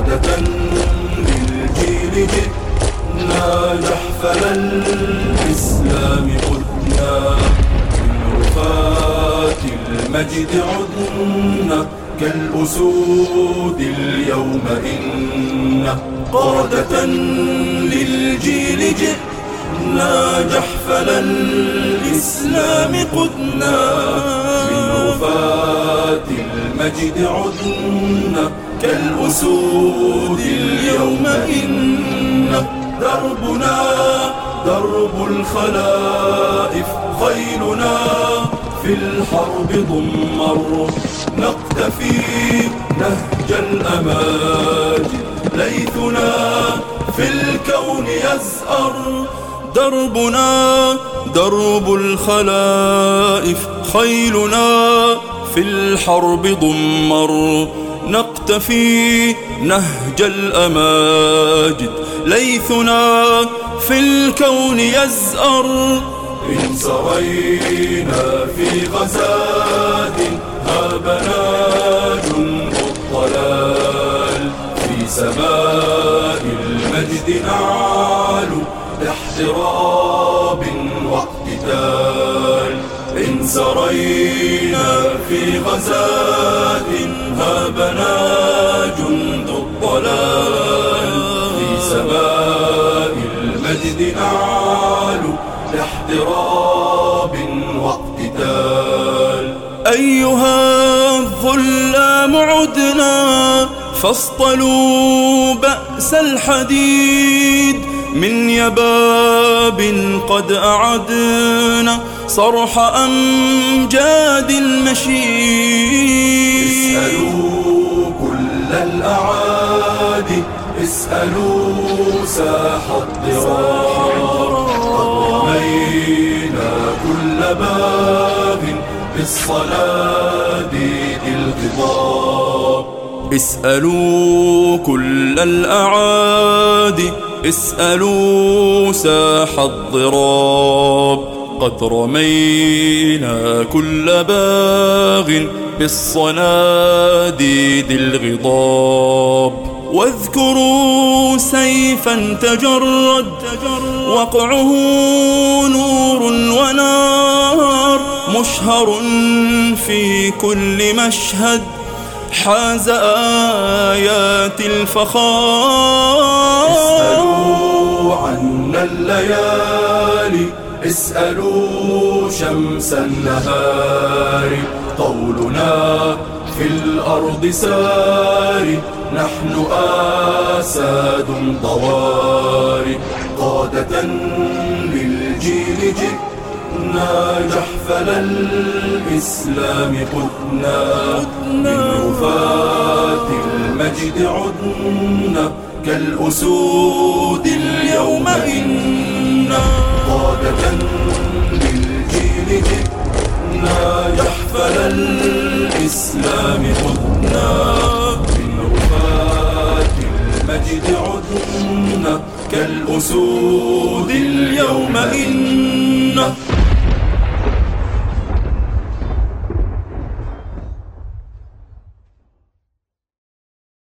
قادة للجيل جئنا جحفل الإسلام قدنا من رفات المجد عدنا كالأسود اليوم إنا قادة للجيل جئنا جحفل الإسلام قدنا من رفات المجد عدنا كالأسود اليوم إنا دربنا درب الخلائف خيلنا في الحرب ضمر نقتفي نهج الأماجد ليثنا في الكون يزأر دربنا درب الخلائف خيلنا في الحرب ضمر نقتفي نهج الأماجد ليثنا في الكون يزأر إن سرينا في غزاة هابنا جند الضلال في سماء المجد نعلو لاحتراب واقتتال إن سرينا في غزاة هابنا جند الضلال في سماء المجد نعلو لاحتراب واقتتال أيها الظلام عدنا فاصطلوا بأس الحديد من يباب قد أعدنا صرح أمجاد المشيد اسألوا كل الأعادي اسألوا ساح الضرار قد رمينا كل باب بالصناديد الغضاب اسألوا كل الأعادي اسألوا ساح الضراب قد رمينا كل باغ بالصناديد الغضاب واذكروا سيفا تجرد وقعه نور ونار مشهر في كل مشهد حاز آيات الفخار اسألوا عنا الليالي اسألوا شمس النهار طولنا في الأرض ساري نحن آساد طوارئ قادة للجيل جئنا جحفل الإسلام قدنا من رفات المجد عدنا كالأسود اليوم إنا قادة للجيل جئنا جحفل الإسلام قدنا من رفات المجد عدنا كالأسود اليوم إنا